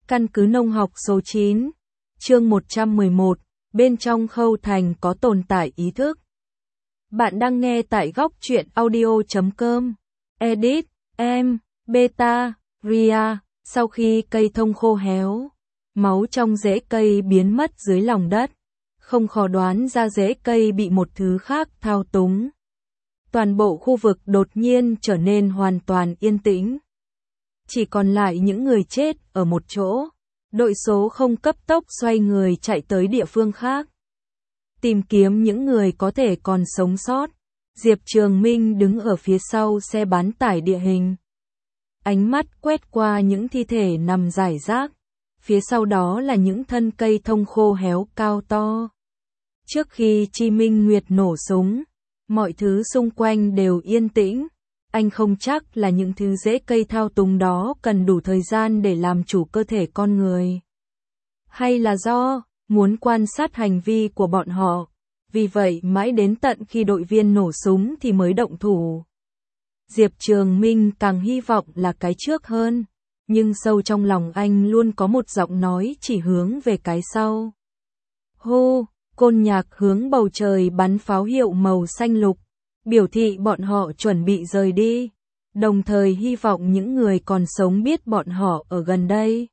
Căn cứ nông học số 9, chương 111, bên trong khâu thành có tồn tại ý thức. Bạn đang nghe tại góc truyện audio.com. Edit, Beta, Ria. Sau khi cây thông khô héo, máu trong rễ cây biến mất dưới lòng đất. Không khó đoán ra rễ cây bị một thứ khác thao túng. Toàn bộ khu vực đột nhiên trở nên hoàn toàn yên tĩnh. Chỉ còn lại những người chết ở một chỗ. Đội số không cấp tốc xoay người chạy tới địa phương khác. Tìm kiếm những người có thể còn sống sót. Diệp Trường Minh đứng ở phía sau xe bán tải địa hình. Ánh mắt quét qua những thi thể nằm rải rác. Phía sau đó là những thân cây thông khô héo cao to. Trước khi Chi Minh Nguyệt nổ súng, mọi thứ xung quanh đều yên tĩnh. Anh không chắc là những thứ rễ cây thao túng đó cần đủ thời gian để làm chủ cơ thể con người. Hay là do muốn quan sát hành vi của bọn họ. Vì vậy mãi đến tận khi đội viên nổ súng thì mới động thủ. Diệp Trường Minh càng hy vọng là cái trước hơn. Nhưng sâu trong lòng anh luôn có một giọng nói chỉ hướng về cái sau. Hô, Côn Nhạc hướng bầu trời bắn pháo hiệu màu xanh lục. Biểu thị bọn họ chuẩn bị rời đi. Đồng thời hy vọng những người còn sống biết bọn họ ở gần đây.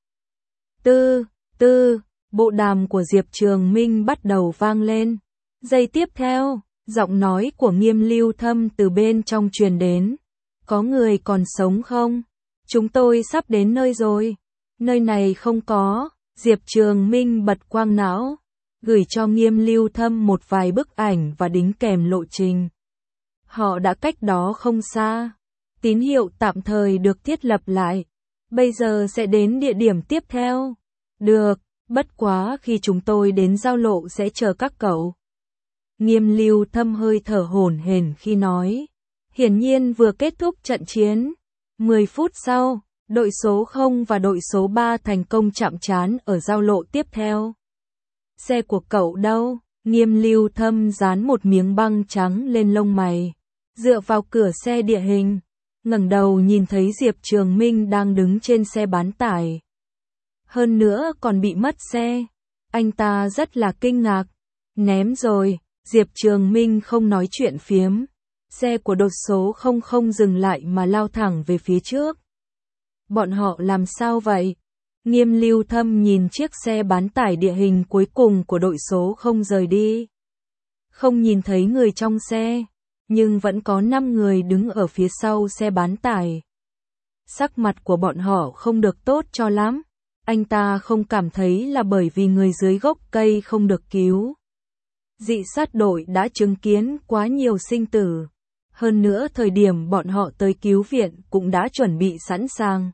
Bộ đàm của Diệp Trường Minh bắt đầu vang lên. Giây tiếp theo, giọng nói của Nghiêm Lưu Thâm từ bên trong truyền đến. Có người còn sống không? Chúng tôi sắp đến nơi rồi. Nơi này không có. Diệp Trường Minh bật quang não, gửi cho Nghiêm Lưu Thâm một vài bức ảnh và đính kèm lộ trình. Họ đã cách đó không xa. Tín hiệu tạm thời được thiết lập lại. Bây giờ sẽ đến địa điểm tiếp theo. Được, bất quá khi chúng tôi đến giao lộ sẽ chờ các cậu. Nghiêm Lưu Thâm hơi thở hổn hển khi nói. Hiển nhiên vừa kết thúc trận chiến. 10 phút sau, đội số 0 và đội số 3 thành công chạm trán ở giao lộ tiếp theo. Xe của cậu đâu? Nghiêm Lưu Thâm dán một miếng băng trắng lên lông mày. Dựa vào cửa xe địa hình, ngẩng đầu nhìn thấy Diệp Trường Minh đang đứng trên xe bán tải. Hơn nữa còn bị mất xe. Anh ta rất là kinh ngạc. Ném rồi. Diệp Trường Minh không nói chuyện phiếm. Xe của đội số 00 dừng lại mà lao thẳng về phía trước. Bọn họ làm sao vậy? Nghiêm Lưu Thâm nhìn chiếc xe bán tải địa hình cuối cùng của đội số 0 rời đi. Không nhìn thấy người trong xe, nhưng vẫn có 5 người đứng ở phía sau xe bán tải. Sắc mặt của bọn họ không được tốt cho lắm. Anh ta không cảm thấy là bởi vì người dưới gốc cây không được cứu. Dị sát đội đã chứng kiến quá nhiều sinh tử. Hơn nữa thời điểm bọn họ tới cứu viện cũng đã chuẩn bị sẵn sàng.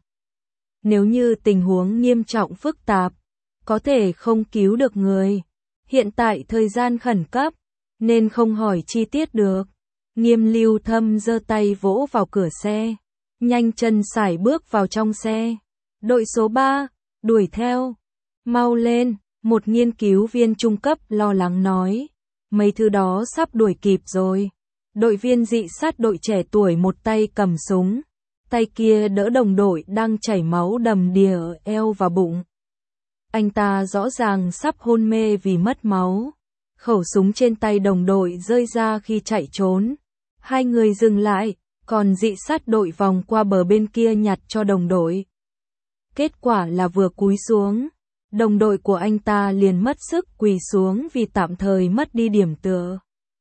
Nếu như tình huống nghiêm trọng phức tạp, có thể không cứu được người. Hiện tại thời gian khẩn cấp, nên không hỏi chi tiết được. Nghiêm Lưu Thâm giơ tay vỗ vào cửa xe, nhanh chân sải bước vào trong xe. Đội số 3, đuổi theo. Mau lên, một nghiên cứu viên trung cấp lo lắng nói. Mấy thứ đó sắp đuổi kịp rồi. Đội viên dị sát đội trẻ tuổi một tay cầm súng, tay kia đỡ đồng đội đang chảy máu đầm đìa ở eo và bụng. Anh ta rõ ràng sắp hôn mê vì mất máu. Khẩu súng trên tay đồng đội rơi ra khi chạy trốn. Hai người dừng lại, còn dị sát đội vòng qua bờ bên kia nhặt cho đồng đội. Kết quả là vừa cúi xuống, đồng đội của anh ta liền mất sức quỳ xuống vì tạm thời mất đi điểm tựa.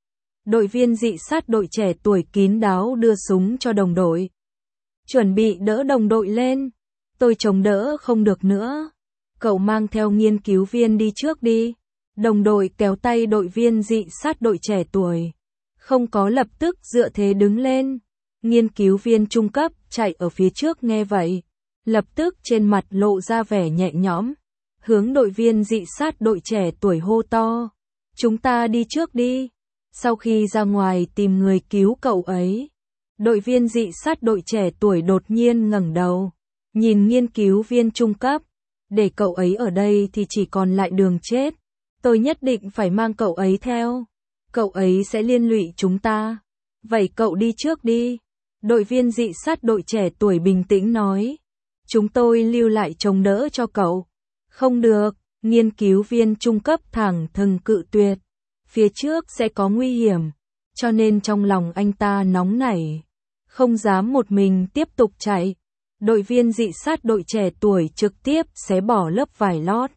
Đội viên dị sát đội trẻ tuổi kín đáo đưa súng cho đồng đội. Chuẩn bị đỡ đồng đội lên. Tôi chống đỡ không được nữa. Cậu mang theo nghiên cứu viên đi trước đi. Đồng đội kéo tay đội viên dị sát đội trẻ tuổi. Không có lập tức dựa thế đứng lên. Nghiên cứu viên trung cấp chạy ở phía trước nghe vậy. Lập tức trên mặt lộ ra vẻ nhẹ nhõm. Hướng đội viên dị sát đội trẻ tuổi hô to. Chúng ta đi trước đi. Sau khi ra ngoài tìm người cứu cậu ấy, đội viên dị sát đội trẻ tuổi đột nhiên ngẩng đầu, nhìn nghiên cứu viên trung cấp, để cậu ấy ở đây thì chỉ còn lại đường chết. Tôi nhất định phải mang cậu ấy theo. Cậu ấy sẽ liên lụy chúng ta. Vậy cậu đi trước đi. Đội viên dị sát đội trẻ tuổi bình tĩnh nói. Chúng tôi lưu lại chống đỡ cho cậu. Không được, nghiên cứu viên trung cấp thẳng thừng cự tuyệt. Phía trước sẽ có nguy hiểm, cho nên trong lòng anh ta nóng nảy, không dám một mình tiếp tục chạy. Đội viên dị sát đội trẻ tuổi trực tiếp xé bỏ lớp vải lót,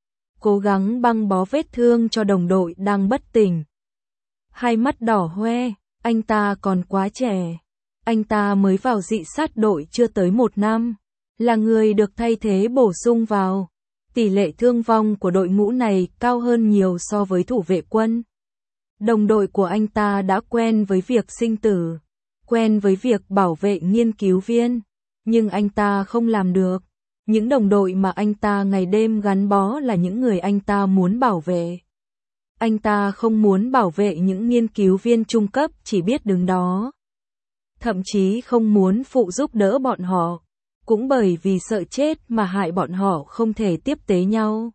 cố gắng băng bó vết thương cho đồng đội đang bất tỉnh. Hai mắt đỏ hoe, anh ta còn quá trẻ. Anh ta mới vào dị sát đội chưa tới 1 năm, là người được thay thế bổ sung vào. Tỷ lệ thương vong của đội ngũ này cao hơn nhiều so với thủ vệ quân. Đồng đội của anh ta đã quen với việc sinh tử, quen với việc bảo vệ nghiên cứu viên, nhưng anh ta không làm được. Những đồng đội mà anh ta ngày đêm gắn bó là những người anh ta muốn bảo vệ. Anh ta không muốn bảo vệ những nghiên cứu viên trung cấp chỉ biết đứng đó. Thậm chí không muốn phụ giúp đỡ bọn họ, cũng bởi vì sợ chết mà hại bọn họ không thể tiếp tế nhau.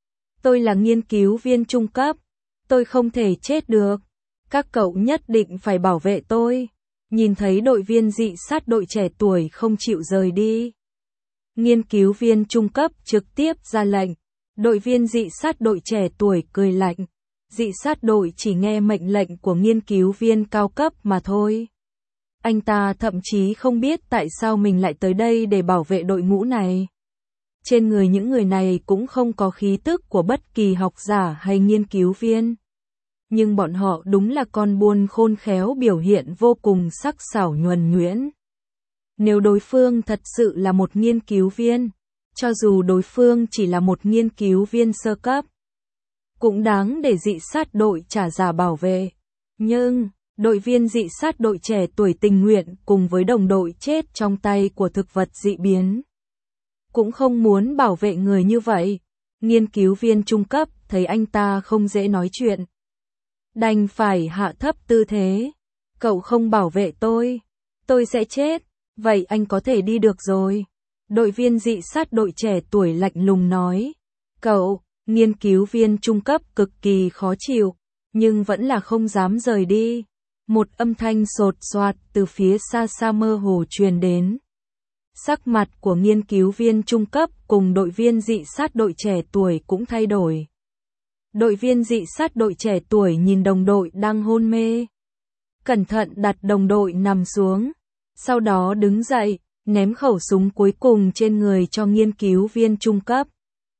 Tôi là nghiên cứu viên trung cấp, tôi không thể chết được. Các cậu nhất định phải bảo vệ tôi. Nhìn thấy đội viên dị sát đội trẻ tuổi không chịu rời đi, nghiên cứu viên trung cấp trực tiếp ra lệnh. Đội viên dị sát đội trẻ tuổi cười lạnh. Dị sát đội chỉ nghe mệnh lệnh của nghiên cứu viên cao cấp mà thôi. Anh ta thậm chí không biết tại sao mình lại tới đây để bảo vệ đội ngũ này. Trên người những người này cũng không có khí tức của bất kỳ học giả hay nghiên cứu viên. Nhưng bọn họ đúng là con buôn khôn khéo, biểu hiện vô cùng sắc sảo nhuần nhuyễn. Nếu đối phương thật sự là một nghiên cứu viên, cho dù đối phương chỉ là một nghiên cứu viên sơ cấp, cũng đáng để dị sát đội trả giá bảo vệ. Nhưng, đội viên dị sát đội trẻ tuổi tình nguyện cùng với đồng đội chết trong tay của thực vật dị biến, cũng không muốn bảo vệ người như vậy. Nghiên cứu viên trung cấp thấy anh ta không dễ nói chuyện, đành phải hạ thấp tư thế. Cậu không bảo vệ tôi sẽ chết. Vậy anh có thể đi được rồi. Đội viên dị sát đội trẻ tuổi lạnh lùng nói. Cậu, nghiên cứu viên trung cấp cực kỳ khó chịu, nhưng vẫn là không dám rời đi. Một âm thanh sột soạt từ phía xa xa mơ hồ truyền đến. Sắc mặt của nghiên cứu viên trung cấp cùng đội viên dị sát đội trẻ tuổi cũng thay đổi. Đội viên dị sát đội trẻ tuổi nhìn đồng đội đang hôn mê, cẩn thận đặt đồng đội nằm xuống, sau đó đứng dậy, ném khẩu súng cuối cùng trên người cho nghiên cứu viên trung cấp.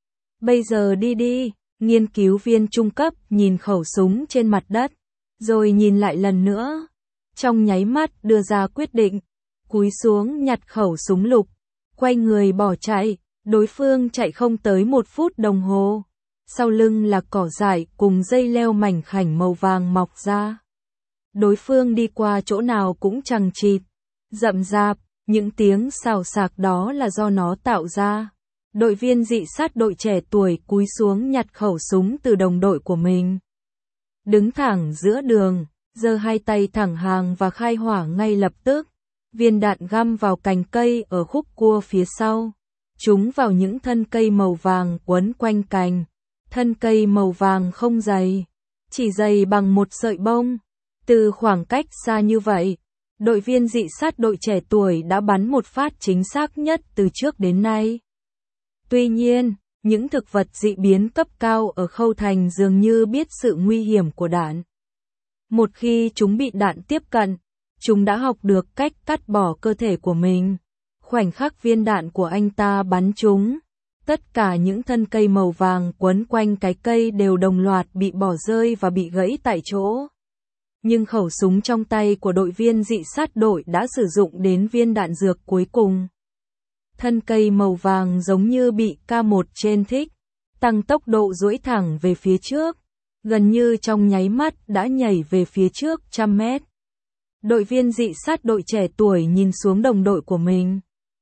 Bây giờ đi đi. Nghiên cứu viên trung cấp nhìn khẩu súng trên mặt đất, rồi nhìn lại lần nữa, trong nháy mắt đưa ra quyết định, cúi xuống nhặt khẩu súng lục, quay người bỏ chạy. Đối phương chạy không tới 1 phút đồng hồ, sau lưng là cỏ dại cùng dây leo mảnh khảnh màu vàng mọc ra. Đối phương đi qua chỗ nào cũng chằng chịt, rậm rạp, những tiếng xào xạc đó là do nó tạo ra. Đội viên dị sát đội trẻ tuổi cúi xuống nhặt khẩu súng từ đồng đội của mình, đứng thẳng giữa đường, giơ hai tay thẳng hàng và khai hỏa ngay lập tức. Viên đạn găm vào cành cây ở khúc cua phía sau, trúng vào những thân cây màu vàng quấn quanh cành. Thân cây màu vàng không dày, chỉ dày bằng một sợi bông. Từ khoảng cách xa như vậy, đội viên dị sát đội trẻ tuổi đã bắn một phát chính xác nhất từ trước đến nay. Tuy nhiên, những thực vật dị biến cấp cao ở Khâu Thành dường như biết sự nguy hiểm của đạn. Một khi chúng bị đạn tiếp cận, chúng đã học được cách cắt bỏ cơ thể của mình. Khoảnh khắc viên đạn của anh ta bắn trúng, tất cả những thân cây màu vàng quấn quanh cái cây đều đồng loạt bị bỏ rơi và bị gãy tại chỗ. Nhưng khẩu súng trong tay của đội viên dị sát đội đã sử dụng đến viên đạn dược cuối cùng. Thân cây màu vàng giống như bị K1 trên thích, tăng tốc độ duỗi thẳng về phía trước, gần như trong nháy mắt đã nhảy về phía trước 100 mét. Đội viên dị sát đội trẻ tuổi nhìn xuống đồng đội của mình,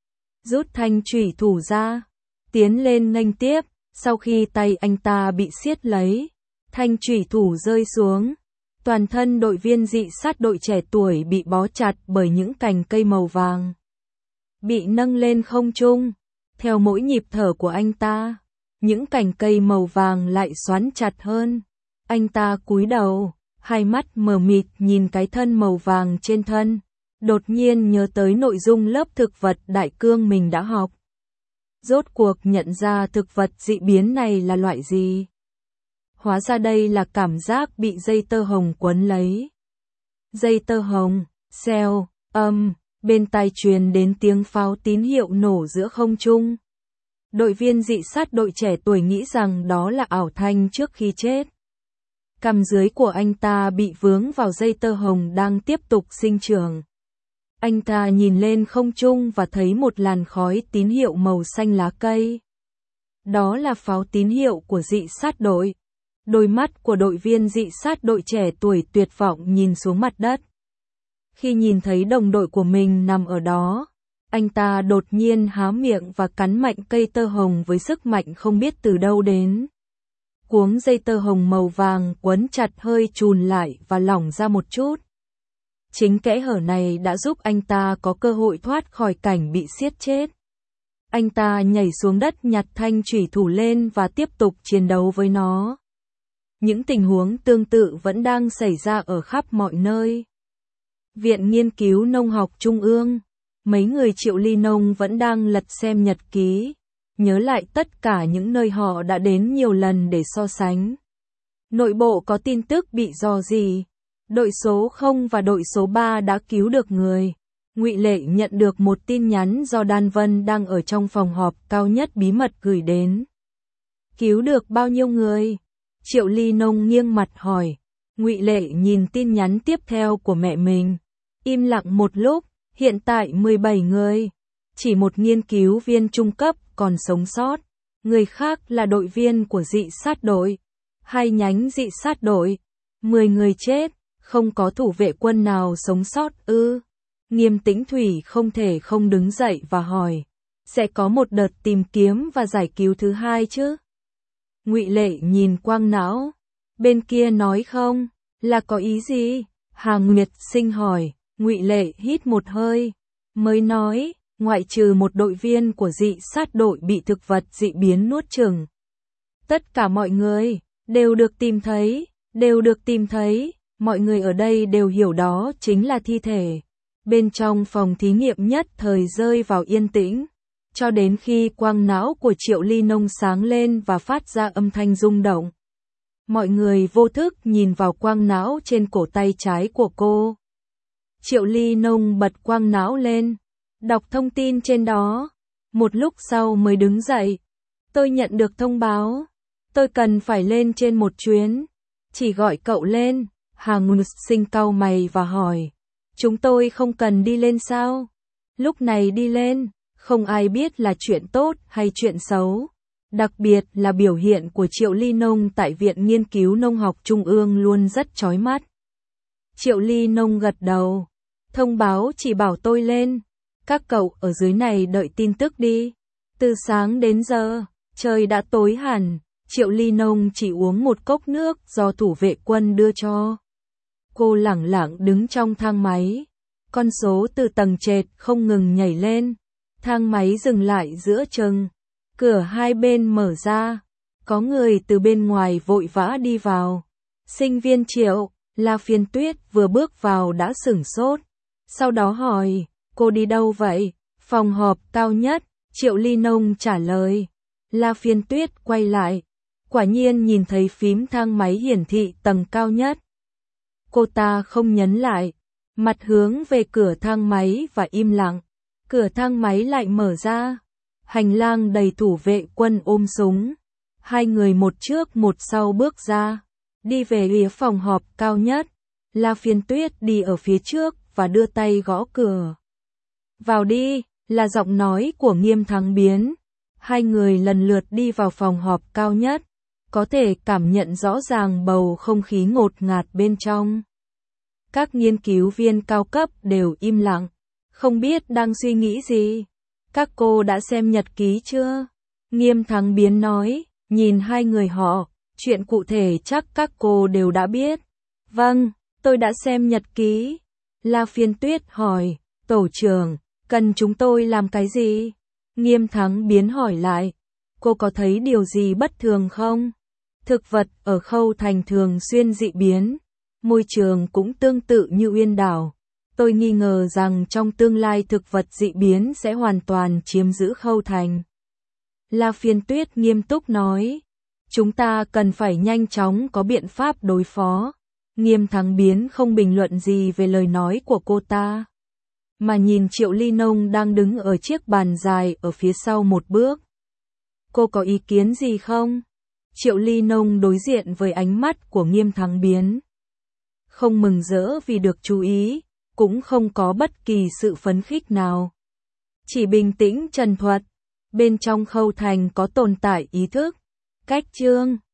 rút thanh chủy thủ ra, tiến lên nghênh tiếp. Sau khi tay anh ta bị siết lấy, thanh chủy thủ rơi xuống, toàn thân đội viên dị sát đội trẻ tuổi bị bó chặt bởi những cành cây màu vàng, bị nâng lên không trung. Theo mỗi nhịp thở của anh ta, những cành cây màu vàng lại xoắn chặt hơn. Anh ta cúi đầu, hai mắt mờ mịt nhìn cái thân màu vàng trên thân, đột nhiên nhớ tới nội dung lớp thực vật đại cương mình đã học. rốt cuộc nhận ra thực vật dị biến này là loại gì. Hóa ra đây là cảm giác bị dây tơ hồng quấn lấy. Dây tơ hồng, xèo, bên tai truyền đến tiếng pháo tín hiệu nổ giữa không trung. Đội viên dị sát đội trẻ tuổi nghĩ rằng đó là ảo thanh trước khi chết. Cằm dưới của anh ta bị vướng vào dây tơ hồng đang tiếp tục sinh trưởng. Anh ta nhìn lên không trung và thấy một làn khói tín hiệu màu xanh lá cây. Đó là pháo tín hiệu của dị sát đội. Đôi mắt của đội viên dị sát đội trẻ tuổi tuyệt vọng nhìn xuống mặt đất. Khi nhìn thấy đồng đội của mình nằm ở đó, anh ta đột nhiên há miệng và cắn mạnh cây tơ hồng với sức mạnh không biết từ đâu đến. Cuống dây tơ hồng màu vàng quấn chặt hơi chùn lại và lỏng ra một chút. Chính kẽ hở này đã giúp anh ta có cơ hội thoát khỏi cảnh bị siết chết. Anh ta nhảy xuống đất nhặt thanh chủy thủ lên và tiếp tục chiến đấu với nó. Những tình huống tương tự vẫn đang xảy ra ở khắp mọi nơi. Viện Nghiên cứu Nông học Trung ương, mấy người Triệu Ly Nông vẫn đang lật xem nhật ký, nhớ lại tất cả những nơi họ đã đến nhiều lần để so sánh. Nội bộ có tin tức bị rò rỉ. Đội số 0 và đội số 3 đã cứu được người. Ngụy Lệ nhận được một tin nhắn do Đan Vân đang ở trong phòng họp cao nhất bí mật gửi đến. Cứu được bao nhiêu người? Triệu Ly Nông nghiêng mặt hỏi. Ngụy Lệ nhìn tin nhắn tiếp theo của mẹ mình. Im lặng một lúc, hiện tại 17 người. Chỉ một nghiên cứu viên trung cấp còn sống sót. Người khác là đội viên của dị sát đội. 2 nhánh dị sát đội. 10 người chết, không có thủ vệ quân nào sống sót ư? Nghiêm Tĩnh Thủy không thể không đứng dậy và hỏi. Sẽ có một đợt tìm kiếm và giải cứu thứ hai chứ? Ngụy Lệ nhìn Quang Não. Bên kia nói không? Là có ý gì? Hà Nguyệt Sinh hỏi. Ngụy Lệ hít một hơi. Mới nói, ngoại trừ một đội viên của dị sát đội bị thực vật dị biến nuốt chửng. Tất cả mọi người, đều được tìm thấy, mọi người ở đây đều hiểu đó chính là thi thể. Bên trong phòng thí nghiệm nhất thời rơi vào yên tĩnh, cho đến khi quang não của Triệu Ly Nông sáng lên và phát ra âm thanh rung động. Mọi người vô thức nhìn vào quang não trên cổ tay trái của cô. Triệu Ly Nông bật quang não lên, đọc thông tin trên đó, một lúc sau mới đứng dậy. Tôi nhận được thông báo, tôi cần phải lên trên một chuyến, chỉ gọi cậu lên. Hà Nguyệt Sinh cau mày và hỏi, chúng tôi không cần đi lên sao? Lúc này đi lên, không ai biết là chuyện tốt hay chuyện xấu. Đặc biệt là biểu hiện của Triệu Ly Nông tại Viện Nghiên cứu Nông học Trung ương luôn rất chói mắt. Triệu Ly Nông gật đầu. Thông báo chỉ bảo tôi lên. Các cậu ở dưới này đợi tin tức đi. Từ sáng đến giờ, trời đã tối hẳn. Triệu Ly Nông chỉ uống một cốc nước do thủ vệ quân đưa cho. Cô lẳng lặng đứng trong thang máy. Con số từ tầng trệt không ngừng nhảy lên. Thang máy dừng lại giữa chừng. Cửa hai bên mở ra. Có người từ bên ngoài vội vã đi vào. Sinh viên Triệu, La Phiên Tuyết vừa bước vào đã sửng sốt. Sau đó hỏi, cô đi đâu vậy? Phòng họp cao nhất, Triệu Ly Nông trả lời. La Phiên Tuyết quay lại. Quả nhiên nhìn thấy phím thang máy hiển thị tầng cao nhất. Cô ta không nhấn lại, mặt hướng về cửa thang máy và im lặng. Cửa thang máy lại mở ra. Hành lang đầy thủ vệ quân ôm súng. 2 người một trước một sau bước ra, đi về phía phòng họp cao nhất. La Phiên Tuyết đi ở phía trước và đưa tay gõ cửa. Vào đi, là giọng nói của Nghiêm Thắng Biến. 2 người lần lượt đi vào phòng họp cao nhất. Có thể cảm nhận rõ ràng bầu không khí ngột ngạt bên trong. Các nghiên cứu viên cao cấp đều im lặng, không biết đang suy nghĩ gì. Các cô đã xem nhật ký chưa? Nghiêm Thắng Biến nói, nhìn 2 người họ, chuyện cụ thể chắc các cô đều đã biết. Vâng, tôi đã xem nhật ký. La Phiên Tuyết hỏi, tổ trưởng, cần chúng tôi làm cái gì? Nghiêm Thắng Biến hỏi lại, cô có thấy điều gì bất thường không? Thực vật ở Khâu Thành thường xuyên dị biến, môi trường cũng tương tự như Uyên Đảo. Tôi nghi ngờ rằng trong tương lai thực vật dị biến sẽ hoàn toàn chiếm giữ Khâu Thành. La Phiên Tuyết nghiêm túc nói. Chúng ta cần phải nhanh chóng có biện pháp đối phó. Nghiêm Thắng Biến không bình luận gì về lời nói của cô ta, mà nhìn Triệu Ly Nông đang đứng ở chiếc bàn dài ở phía sau một bước. Cô có ý kiến gì không? Triệu Ly Nông đối diện với ánh mắt của Nghiêm Thắng Biến. Không mừng rỡ vì được chú ý, cũng không có bất kỳ sự phấn khích nào. Chỉ bình tĩnh trần thuật, bên trong Khâu Thành có tồn tại ý thức, cách chương.